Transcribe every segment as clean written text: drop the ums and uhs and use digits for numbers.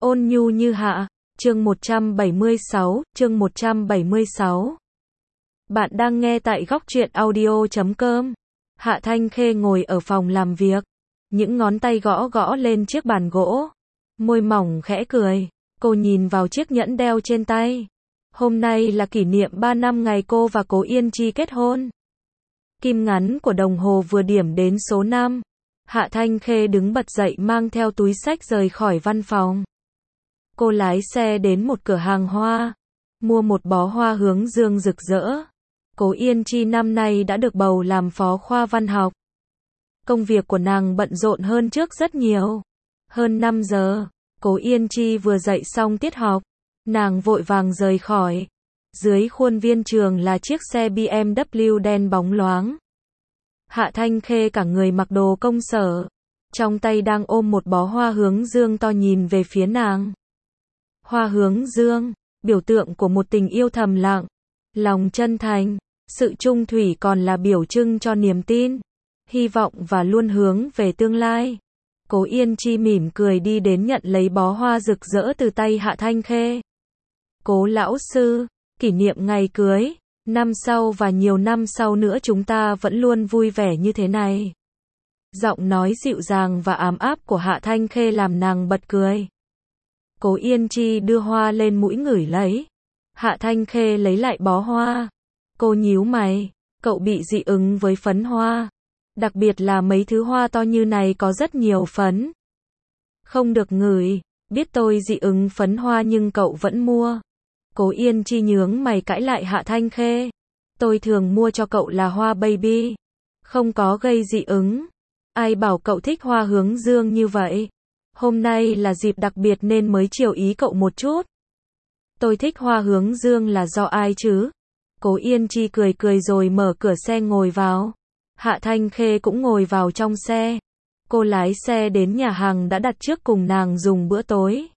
Ôn nhu như hạ, chương 176, chương 176. Bạn đang nghe tại góc truyện audio.com. Hạ Thanh Khê ngồi ở phòng làm việc, những ngón tay gõ gõ lên chiếc bàn gỗ, môi mỏng khẽ cười. Cô nhìn vào chiếc nhẫn đeo trên tay. Hôm nay là kỷ niệm 3 năm ngày cô và Cố Yên Chi kết hôn. Kim ngắn của đồng hồ vừa điểm đến số 5. Hạ Thanh Khê đứng bật dậy mang theo túi xách rời khỏi văn phòng. Cô lái xe đến một cửa hàng hoa, mua một bó hoa hướng dương rực rỡ. Cố Yên Chi năm nay đã được bầu làm phó khoa văn học. Công việc của nàng bận rộn hơn trước rất nhiều. Hơn 5 giờ, Cố Yên Chi vừa dạy xong tiết học, nàng vội vàng rời khỏi. Dưới khuôn viên trường là chiếc xe BMW đen bóng loáng. Hạ Thanh Khê cả người mặc đồ công sở, trong tay đang ôm một bó hoa hướng dương to nhìn về phía nàng. Hoa hướng dương, biểu tượng của một tình yêu thầm lặng, lòng chân thành, sự trung thủy, còn là biểu trưng cho niềm tin, hy vọng và luôn hướng về tương lai. Cố Yên Chi mỉm cười đi đến nhận lấy bó hoa rực rỡ từ tay Hạ Thanh Khê. Cố lão sư, kỷ niệm ngày cưới, năm sau và nhiều năm sau nữa chúng ta vẫn luôn vui vẻ như thế này. Giọng nói dịu dàng và ấm áp của Hạ Thanh Khê làm nàng bật cười. Cố Yên Chi đưa hoa lên mũi ngửi lấy. Hạ Thanh Khê lấy lại bó hoa. Cô nhíu mày, cậu bị dị ứng với phấn hoa. Đặc biệt là mấy thứ hoa to như này có rất nhiều phấn. Không được ngửi, biết tôi dị ứng phấn hoa nhưng cậu vẫn mua. Cố Yên Chi nhướng mày cãi lại Hạ Thanh Khê. Tôi thường mua cho cậu là hoa baby, không có gây dị ứng. Ai bảo cậu thích hoa hướng dương như vậy? Hôm nay là dịp đặc biệt nên mới chiều ý cậu một chút. Tôi thích hoa hướng dương là do ai chứ? Cố Yên Chi cười cười rồi mở cửa xe ngồi vào. Hạ Thanh Khê cũng ngồi vào trong xe. Cô lái xe đến nhà hàng đã đặt trước cùng nàng dùng bữa tối.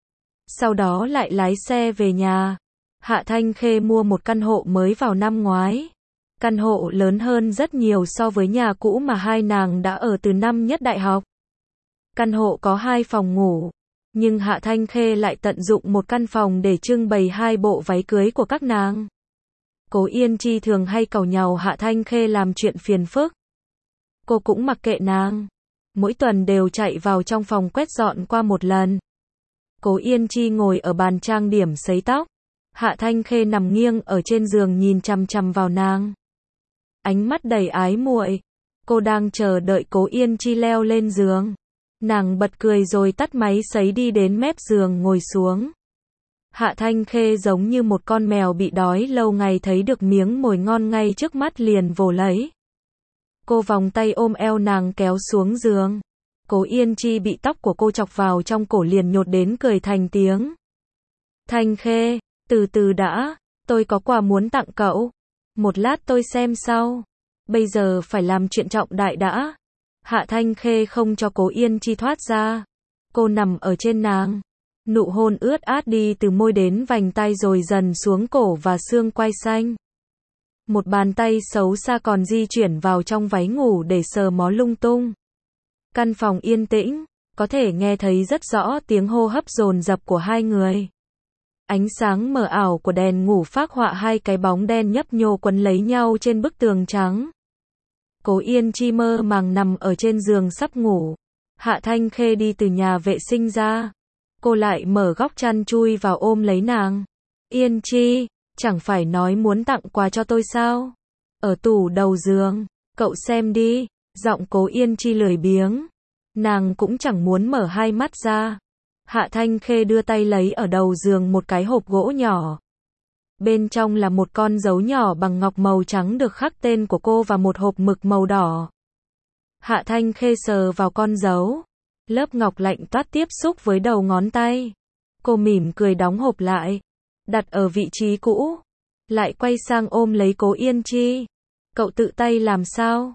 Sau đó lại lái xe về nhà. Hạ Thanh Khê mua một căn hộ mới vào năm ngoái. Căn hộ lớn hơn rất nhiều so với nhà cũ mà hai nàng đã ở từ năm nhất đại học. Căn hộ có 2 phòng ngủ, nhưng Hạ Thanh Khê lại tận dụng một căn phòng để trưng bày 2 bộ váy cưới của các nàng. Cố Yên Chi thường hay càu nhàu Hạ Thanh Khê làm chuyện phiền phức. Cô cũng mặc kệ nàng. Mỗi tuần đều chạy vào trong phòng quét dọn qua một lần. Cố Yên Chi ngồi ở bàn trang điểm sấy tóc. Hạ Thanh Khê nằm nghiêng ở trên giường nhìn chằm chằm vào nàng. Ánh mắt đầy ái muội. Cô đang chờ đợi Cố Yên Chi leo lên giường. Nàng bật cười rồi tắt máy sấy đi đến mép giường ngồi xuống. Hạ Thanh Khê giống như một con mèo bị đói lâu ngày thấy được miếng mồi ngon ngay trước mắt liền vồ lấy. Cô vòng tay ôm eo nàng kéo xuống giường. Cố Yên Chi bị tóc của cô chọc vào trong cổ liền nhột đến cười thành tiếng. Thanh Khê, từ từ đã, tôi có quà muốn tặng cậu. Một lát tôi xem sau. Bây giờ phải làm chuyện trọng đại đã. Hạ Thanh Khê không cho Cố Yên Chi thoát ra. Cô nằm ở trên nàng. Nụ hôn ướt át đi từ môi đến vành tai rồi dần xuống cổ và xương quai xanh. Một bàn tay xấu xa còn di chuyển vào trong váy ngủ để sờ mó lung tung. Căn phòng yên tĩnh, có thể nghe thấy rất rõ tiếng hô hấp dồn dập của hai người. Ánh sáng mờ ảo của đèn ngủ phác họa 2 cái bóng đen nhấp nhô quấn lấy nhau trên bức tường trắng. Cố Yên Chi mơ màng nằm ở trên giường sắp ngủ. Hạ Thanh Khê đi từ nhà vệ sinh ra. Cô lại mở góc chăn chui vào ôm lấy nàng. Yên Chi, chẳng phải nói muốn tặng quà cho tôi sao? Ở tủ đầu giường, cậu xem đi. Giọng Cố Yên Chi lười biếng. Nàng cũng chẳng muốn mở hai mắt ra. Hạ Thanh Khê đưa tay lấy ở đầu giường một cái hộp gỗ nhỏ. Bên trong là một con dấu nhỏ bằng ngọc màu trắng được khắc tên của cô và một hộp mực màu đỏ. Hạ Thanh Khê sờ vào con dấu. Lớp ngọc lạnh toát tiếp xúc với đầu ngón tay. Cô mỉm cười đóng hộp lại, đặt ở vị trí cũ. Lại quay sang ôm lấy Cố Yên Chi. Cậu tự tay làm sao?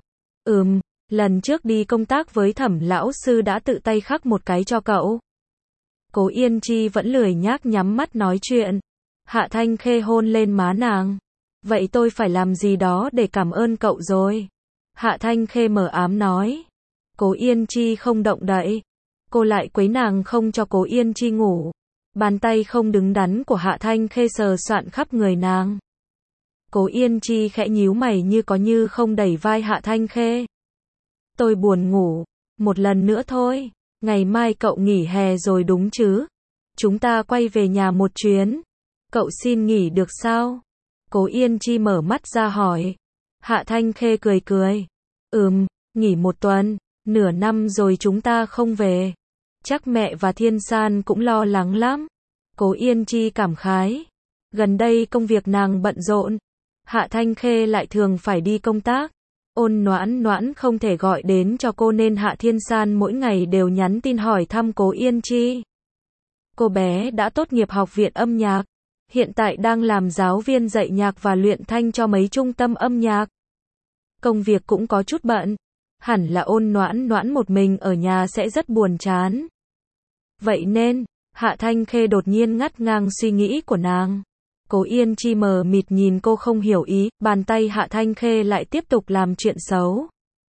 Lần trước đi công tác với Thẩm lão sư đã tự tay khắc một cái cho cậu. Cố Yên Chi vẫn lười nhác nhắm mắt nói chuyện. Hạ Thanh Khê hôn lên má nàng. Vậy tôi phải làm gì đó để cảm ơn cậu rồi. Hạ Thanh Khê mờ ám nói. Cố Yên Chi không động đậy. cô lại quấy nàng không cho Cố Yên Chi ngủ. Bàn tay không đứng đắn của Hạ Thanh Khê sờ soạn khắp người nàng. Cố Yên Chi khẽ nhíu mày như có như không đẩy vai Hạ Thanh Khê. Tôi buồn ngủ, một lần nữa thôi, ngày mai cậu nghỉ hè rồi đúng chứ? Chúng ta quay về nhà một chuyến. Cậu xin nghỉ được sao? Cố Yên Chi mở mắt ra hỏi. Hạ Thanh Khê cười cười. Nghỉ một tuần, nửa năm rồi chúng ta không về. Chắc mẹ và Thiên San cũng lo lắng lắm. Cố Yên Chi cảm khái. Gần đây công việc nàng bận rộn. Hạ Thanh Khê lại thường phải đi công tác. Ôn Noãn Noãn không thể gọi đến cho cô nên Hạ Thiên San mỗi ngày đều nhắn tin hỏi thăm Cố Yên Chi. Cô bé đã tốt nghiệp học viện âm nhạc. Hiện tại đang làm giáo viên dạy nhạc và luyện thanh cho mấy trung tâm âm nhạc. Công việc cũng có chút bận. Hẳn là Ôn Noãn Noãn một mình ở nhà sẽ rất buồn chán. Vậy nên, Hạ Thanh Khê đột nhiên ngắt ngang suy nghĩ của nàng. Cố Yên Chi mờ mịt nhìn cô không hiểu ý, bàn tay Hạ Thanh Khê lại tiếp tục làm chuyện xấu.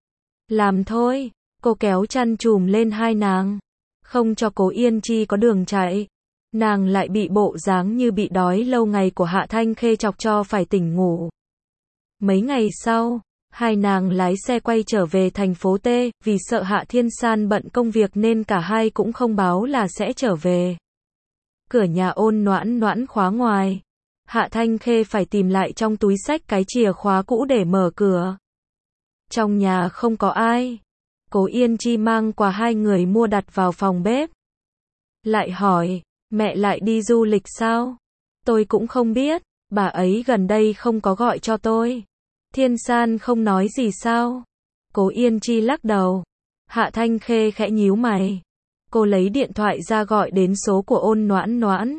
Làm thôi, cô kéo chăn trùm lên hai nàng. Không cho Cố Yên Chi có đường chạy. Nàng lại bị bộ dáng như bị đói lâu ngày của Hạ Thanh Khê chọc cho phải tỉnh ngủ. Mấy ngày sau, hai nàng lái xe quay trở về thành phố T, vì sợ Hạ Thiên San bận công việc nên cả hai cũng không báo là sẽ trở về. Cửa nhà Ôn Noãn Noãn khóa ngoài. Hạ Thanh Khê phải tìm lại trong túi xách cái chìa khóa cũ để mở cửa. Trong nhà không có ai. Cố Yên Chi mang quà hai người mua đặt vào phòng bếp. Lại hỏi, mẹ lại đi du lịch sao? Tôi cũng không biết, bà ấy gần đây không có gọi cho tôi. Thiên San không nói gì sao? Cố Yên Chi lắc đầu. Hạ Thanh Khê khẽ nhíu mày. Cô lấy điện thoại ra gọi đến số của Ôn Noãn Noãn.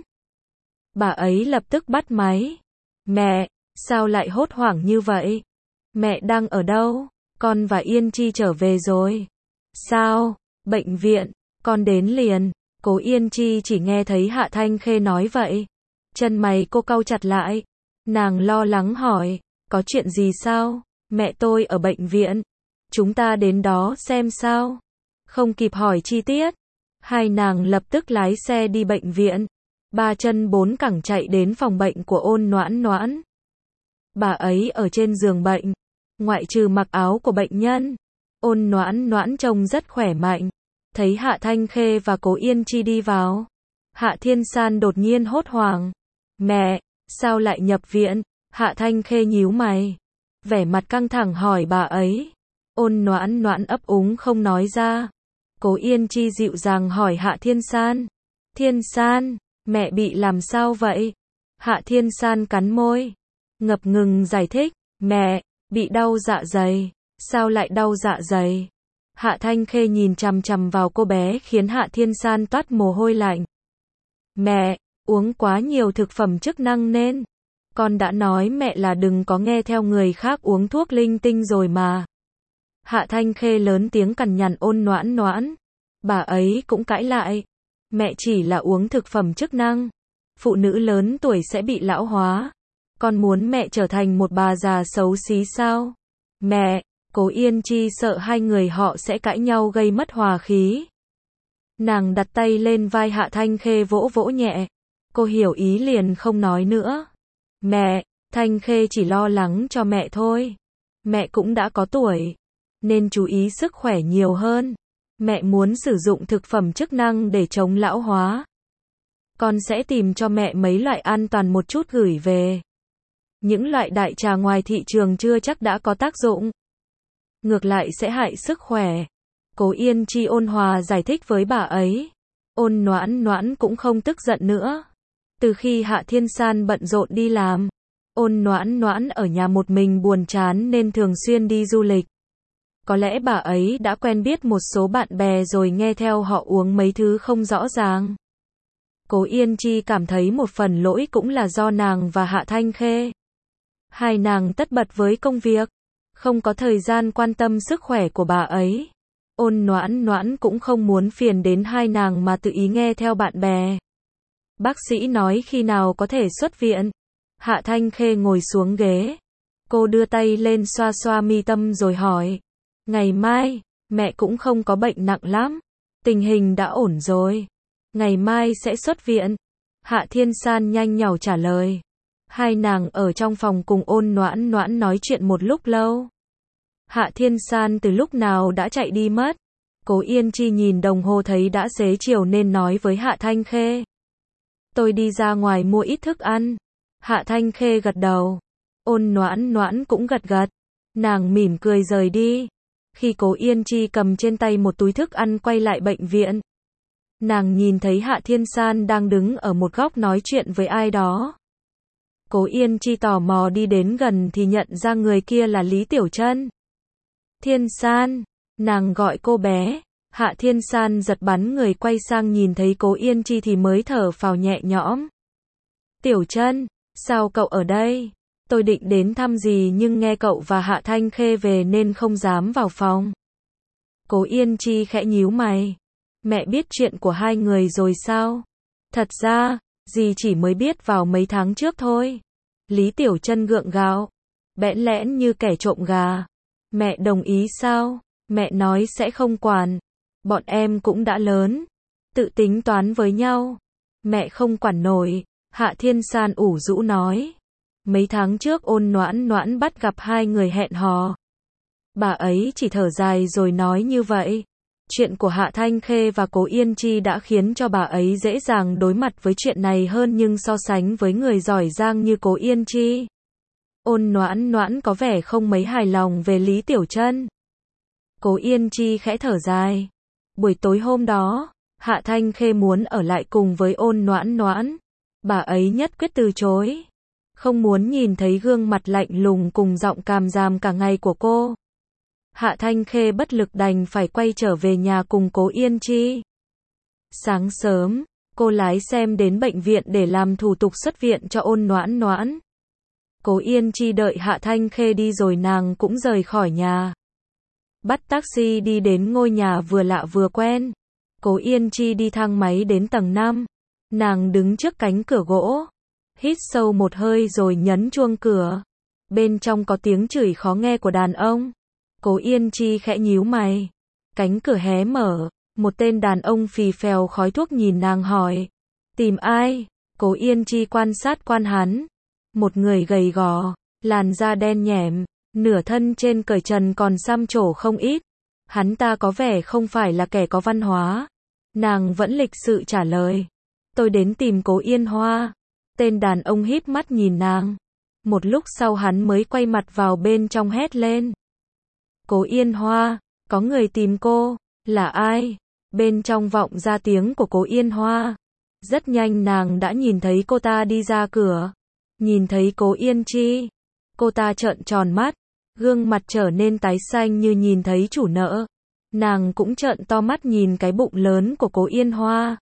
Bà ấy lập tức bắt máy. Mẹ, sao lại hốt hoảng như vậy? Mẹ đang ở đâu? Con và Yên Chi trở về rồi. Sao? Bệnh viện, con đến liền. Cố Yên Chi chỉ nghe thấy Hạ Thanh Khê nói vậy. Chân mày cô cau chặt lại. Nàng lo lắng hỏi, có chuyện gì sao? Mẹ tôi ở bệnh viện. Chúng ta đến đó xem sao? Không kịp hỏi chi tiết. Hai nàng lập tức lái xe đi bệnh viện. Ba chân bốn cẳng chạy đến phòng bệnh của Ôn Noãn Noãn. Bà ấy ở trên giường bệnh. Ngoại trừ mặc áo của bệnh nhân. Ôn Noãn Noãn trông rất khỏe mạnh. Thấy Hạ Thanh Khê và Cố Yên Chi đi vào. Hạ Thiên San đột nhiên hốt hoảng. Mẹ, sao lại nhập viện? Hạ Thanh Khê nhíu mày. Vẻ mặt căng thẳng hỏi bà ấy. Ôn Noãn Noãn ấp úng không nói ra. Cố Yên Chi dịu dàng hỏi Hạ Thiên San. Thiên San, mẹ bị làm sao vậy? Hạ Thiên San cắn môi. Ngập ngừng giải thích. Mẹ, bị đau dạ dày. Sao lại đau dạ dày? Hạ Thanh Khê nhìn chằm chằm vào cô bé khiến Hạ Thiên San toát mồ hôi lạnh. Mẹ, uống quá nhiều thực phẩm chức năng nên. Con đã nói mẹ là đừng có nghe theo người khác uống thuốc linh tinh rồi mà. Hạ Thanh Khê lớn tiếng cằn nhằn Ôn Noãn Noãn. Bà ấy cũng cãi lại. Mẹ chỉ là uống thực phẩm chức năng. Phụ nữ lớn tuổi sẽ bị lão hóa. Con muốn mẹ trở thành một bà già xấu xí sao? Mẹ, Cố Yên Chi sợ hai người họ sẽ cãi nhau gây mất hòa khí. Nàng đặt tay lên vai Hạ Thanh Khê vỗ vỗ nhẹ. Cô hiểu ý liền không nói nữa. Mẹ, Thanh Khê chỉ lo lắng cho mẹ thôi. Mẹ cũng đã có tuổi. Nên chú ý sức khỏe nhiều hơn. Mẹ muốn sử dụng thực phẩm chức năng để chống lão hóa. Con sẽ tìm cho mẹ mấy loại an toàn một chút gửi về. Những loại đại trà ngoài thị trường chưa chắc đã có tác dụng. Ngược lại sẽ hại sức khỏe. Cố Yên Chi ôn hòa giải thích với bà ấy. Ôn Noãn Noãn cũng không tức giận nữa. Từ khi Hạ Thiên San bận rộn đi làm, Ôn Noãn Noãn ở nhà một mình buồn chán nên thường xuyên đi du lịch. Có lẽ bà ấy đã quen biết một số bạn bè rồi nghe theo họ uống mấy thứ không rõ ràng. Cố Yên Chi cảm thấy một phần lỗi cũng là do nàng và Hạ Thanh Khê. Hai nàng tất bật với công việc, không có thời gian quan tâm sức khỏe của bà ấy. Ôn Noãn Noãn cũng không muốn phiền đến hai nàng mà tự ý nghe theo bạn bè. Bác sĩ nói khi nào có thể xuất viện. Hạ Thanh Khê ngồi xuống ghế. Cô đưa tay lên xoa xoa mi tâm rồi hỏi. Ngày mai, mẹ cũng không có bệnh nặng lắm. Tình hình đã ổn rồi. Ngày mai sẽ xuất viện. Hạ Thiên San nhanh nhảu trả lời. Hai nàng ở trong phòng cùng Ôn Noãn Noãn nói chuyện một lúc lâu. Hạ Thiên San từ lúc nào đã chạy đi mất. Cố Yên Chi nhìn đồng hồ thấy đã xế chiều nên nói với Hạ Thanh Khê. Tôi đi ra ngoài mua ít thức ăn. Hạ Thanh Khê gật đầu. Ôn Noãn Noãn cũng gật gật. Nàng mỉm cười rời đi. Khi Cố Yên Chi cầm trên tay một túi thức ăn quay lại bệnh viện, nàng nhìn thấy Hạ Thiên San đang đứng ở một góc nói chuyện với ai đó. Cố Yên Chi tò mò đi đến gần thì nhận ra người kia là Lý Tiểu Trân. Thiên San, nàng gọi cô bé. Hạ Thiên San giật bắn người quay sang nhìn thấy Cố Yên Chi thì mới thở phào nhẹ nhõm. Tiểu Trân, sao cậu ở đây? Tôi định đến thăm dì nhưng nghe cậu và Hạ Thanh Khê về nên không dám vào phòng. Cố Yên Chi khẽ nhíu mày. Mẹ biết chuyện của hai người rồi sao? Thật ra, dì chỉ mới biết vào mấy tháng trước thôi. Lý Tiểu Trân gượng gạo, bẽn lẽn như kẻ trộm gà. Mẹ đồng ý sao? Mẹ nói sẽ không quản. Bọn em cũng đã lớn, tự tính toán với nhau. Mẹ không quản nổi. Hạ Thiên San ủ rũ nói. Mấy tháng trước Ôn Noãn Noãn bắt gặp hai người hẹn hò. Bà ấy chỉ thở dài rồi nói như vậy. Chuyện của Hạ Thanh Khê và Cố Yên Chi đã khiến cho bà ấy dễ dàng đối mặt với chuyện này hơn, nhưng so sánh với người giỏi giang như Cố Yên Chi, Ôn Noãn Noãn có vẻ không mấy hài lòng về Lý Tiểu Trân. Cố Yên Chi khẽ thở dài. Buổi tối hôm đó, Hạ Thanh Khê muốn ở lại cùng với Ôn Noãn Noãn. Bà ấy nhất quyết từ chối. Không muốn nhìn thấy gương mặt lạnh lùng cùng giọng càm ràm cả ngày của cô. Hạ Thanh Khê bất lực đành phải quay trở về nhà cùng Cố Yên Chi. Sáng sớm, cô lái xem đến bệnh viện để làm thủ tục xuất viện cho Ôn Noãn Noãn. Cố Yên Chi đợi Hạ Thanh Khê đi rồi nàng cũng rời khỏi nhà. Bắt taxi đi đến ngôi nhà vừa lạ vừa quen. Cố Yên Chi đi thang máy đến tầng 5. Nàng đứng trước cánh cửa gỗ, hít sâu một hơi rồi nhấn chuông cửa. Bên trong có tiếng chửi khó nghe của đàn ông. Cố Yên Chi khẽ nhíu mày. Cánh cửa hé mở, một tên đàn ông phì phèo khói thuốc nhìn nàng hỏi. Tìm ai? Cố Yên Chi quan sát quan hắn. Một người gầy gò, làn da đen nhẻm, nửa thân trên cởi trần còn xăm trổ không ít. Hắn ta có vẻ không phải là kẻ có văn hóa. Nàng vẫn lịch sự trả lời. Tôi đến tìm Cố Yên Hoa. Tên đàn ông híp mắt nhìn nàng. Một lúc sau hắn mới quay mặt vào bên trong hét lên. Cố Yên Hoa, có người tìm cô. Là ai? Bên trong vọng ra tiếng của Cố Yên Hoa. Rất nhanh nàng đã nhìn thấy cô ta đi ra cửa. Nhìn thấy Cố Yên Chi, cô ta trợn tròn mắt, gương mặt trở nên tái xanh như nhìn thấy chủ nợ. Nàng cũng trợn to mắt nhìn cái bụng lớn của Cố Yên Hoa.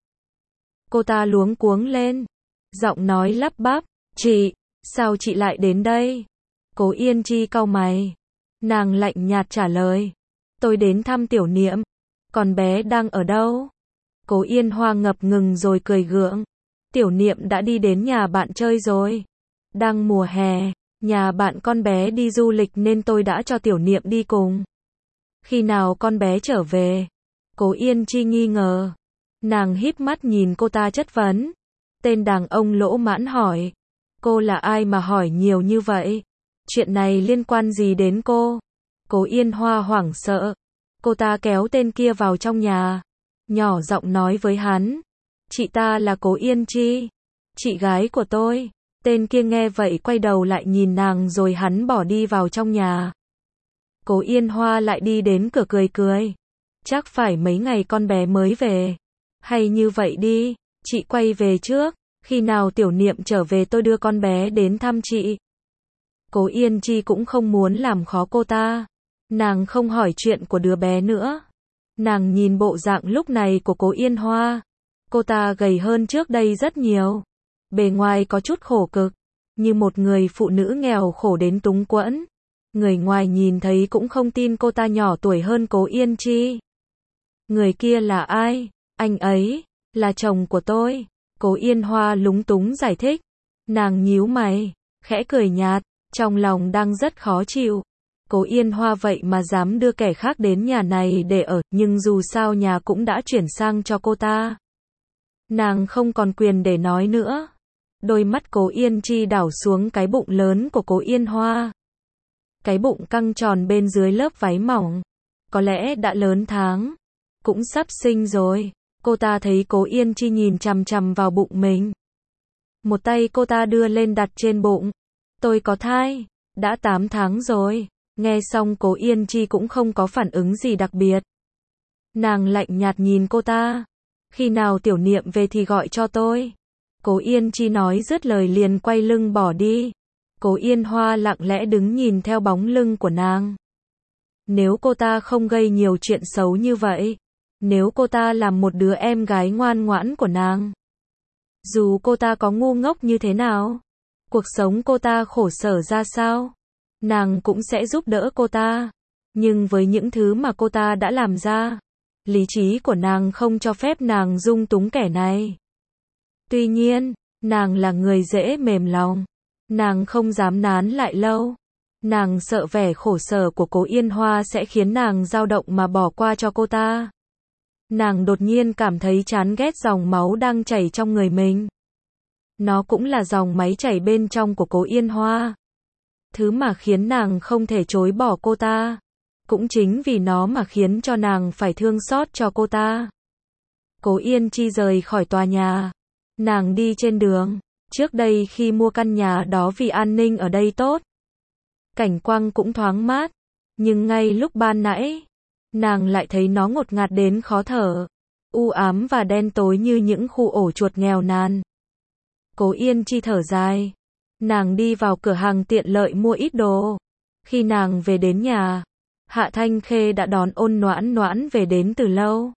Cô ta luống cuống lên, giọng nói lắp bắp, chị, sao chị lại đến đây? Cố Yên Chi cau mày. Nàng lạnh nhạt trả lời, tôi đến thăm Tiểu Niệm. Còn bé đang ở đâu? Cố Yên Hoa ngập ngừng rồi cười gượng. Tiểu Niệm đã đi đến nhà bạn chơi rồi. Đang mùa hè, nhà bạn con bé đi du lịch nên tôi đã cho Tiểu Niệm đi cùng. Khi nào con bé trở về? Cố Yên Chi nghi ngờ. Nàng híp mắt nhìn cô ta chất vấn. Tên đàn ông lỗ mãn hỏi. Cô là ai mà hỏi nhiều như vậy? Chuyện này liên quan gì đến cô? Cố Yên Hoa hoảng sợ. Cô ta kéo tên kia vào trong nhà, nhỏ giọng nói với hắn. Chị ta là Cố Yên Chi, chị gái của tôi. Tên kia nghe vậy quay đầu lại nhìn nàng rồi hắn bỏ đi vào trong nhà. Cố Yên Hoa lại đi đến cửa cười cười. Chắc phải mấy ngày con bé mới về. Hay như vậy đi, chị quay về trước, khi nào Tiểu Niệm trở về tôi đưa con bé đến thăm chị. Cố Yên Chi cũng không muốn làm khó cô ta. Nàng không hỏi chuyện của đứa bé nữa. Nàng nhìn bộ dạng lúc này của Cố Yên Hoa. Cô ta gầy hơn trước đây rất nhiều. Bề ngoài có chút khổ cực, như một người phụ nữ nghèo khổ đến túng quẫn. Người ngoài nhìn thấy cũng không tin cô ta nhỏ tuổi hơn Cố Yên Chi. Người kia là ai? Anh ấy là chồng của tôi. Cố Yên Hoa lúng túng giải thích. Nàng nhíu mày, khẽ cười nhạt, trong lòng đang rất khó chịu. Cố Yên Hoa vậy mà dám đưa kẻ khác đến nhà này để ở, nhưng dù sao nhà cũng đã chuyển sang cho cô ta. Nàng không còn quyền để nói nữa. Đôi mắt Cố Yên Chi đảo xuống cái bụng lớn của Cố Yên Hoa. Cái bụng căng tròn bên dưới lớp váy mỏng. Có lẽ đã lớn tháng. Cũng sắp sinh rồi. Cô ta thấy Cố Yên Chi nhìn chằm chằm vào bụng mình. Một tay cô ta đưa lên đặt trên bụng. Tôi có thai. Đã 8 tháng rồi. Nghe xong Cố Yên Chi cũng không có phản ứng gì đặc biệt. Nàng lạnh nhạt nhìn cô ta. Khi nào Tiểu Niệm về thì gọi cho tôi. Cố Yên Chi nói dứt lời liền quay lưng bỏ đi. Cố Yên Hoa lặng lẽ đứng nhìn theo bóng lưng của nàng. Nếu cô ta không gây nhiều chuyện xấu như vậy, nếu cô ta làm một đứa em gái ngoan ngoãn của nàng, dù cô ta có ngu ngốc như thế nào, cuộc sống cô ta khổ sở ra sao, nàng cũng sẽ giúp đỡ cô ta. Nhưng với những thứ mà cô ta đã làm ra, lý trí của nàng không cho phép nàng dung túng kẻ này. Tuy nhiên, nàng là người dễ mềm lòng. Nàng không dám nán lại lâu. Nàng sợ vẻ khổ sở của Cố Yên Hoa sẽ khiến nàng dao động mà bỏ qua cho cô ta. Nàng đột nhiên cảm thấy chán ghét dòng máu đang chảy trong người mình. Nó cũng là dòng máy chảy bên trong của Cố Yên Hoa. Thứ mà khiến nàng không thể chối bỏ cô ta. Cũng chính vì nó mà khiến cho nàng phải thương xót cho cô ta. Cố Yên Chi rời khỏi tòa nhà. Nàng đi trên đường. Trước đây khi mua căn nhà đó vì an ninh ở đây tốt. Cảnh quang cũng thoáng mát. Nhưng ngay lúc ban nãy, nàng lại thấy nó ngột ngạt đến khó thở. U ám và đen tối như những khu ổ chuột nghèo nàn. Cố Yên Chi thở dài. Nàng đi vào cửa hàng tiện lợi mua ít đồ. Khi nàng về đến nhà, Hạ Thanh Khê đã đón Ôn Noãn Noãn về đến từ lâu.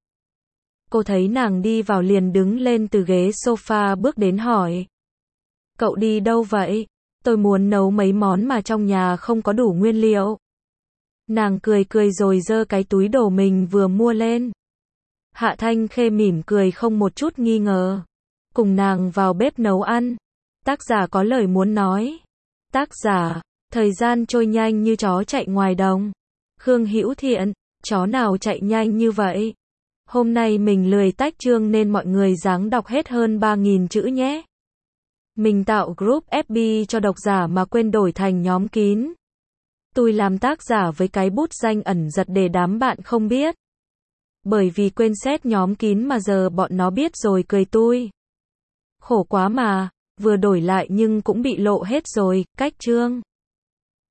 Cô thấy nàng đi vào liền đứng lên từ ghế sofa bước đến hỏi. Cậu đi đâu vậy? Tôi muốn nấu mấy món mà trong nhà không có đủ nguyên liệu. Nàng cười cười rồi giơ cái túi đồ mình vừa mua lên. Hạ Thanh Khê mỉm cười không một chút nghi ngờ. Cùng nàng vào bếp nấu ăn. Tác giả có lời muốn nói. Tác giả, thời gian trôi nhanh như chó chạy ngoài đồng. Khương Hữu Thiện, chó nào chạy nhanh như vậy? Hôm nay mình lười tách chương nên mọi người ráng đọc hết hơn 3.000 chữ nhé. Mình tạo group FB cho độc giả mà quên đổi thành nhóm kín. Tôi làm tác giả với cái bút danh ẩn giật để đám bạn không biết. Bởi vì quên set nhóm kín mà giờ bọn nó biết rồi cười tôi. Khổ quá mà, vừa đổi lại nhưng cũng bị lộ hết rồi, cách chương.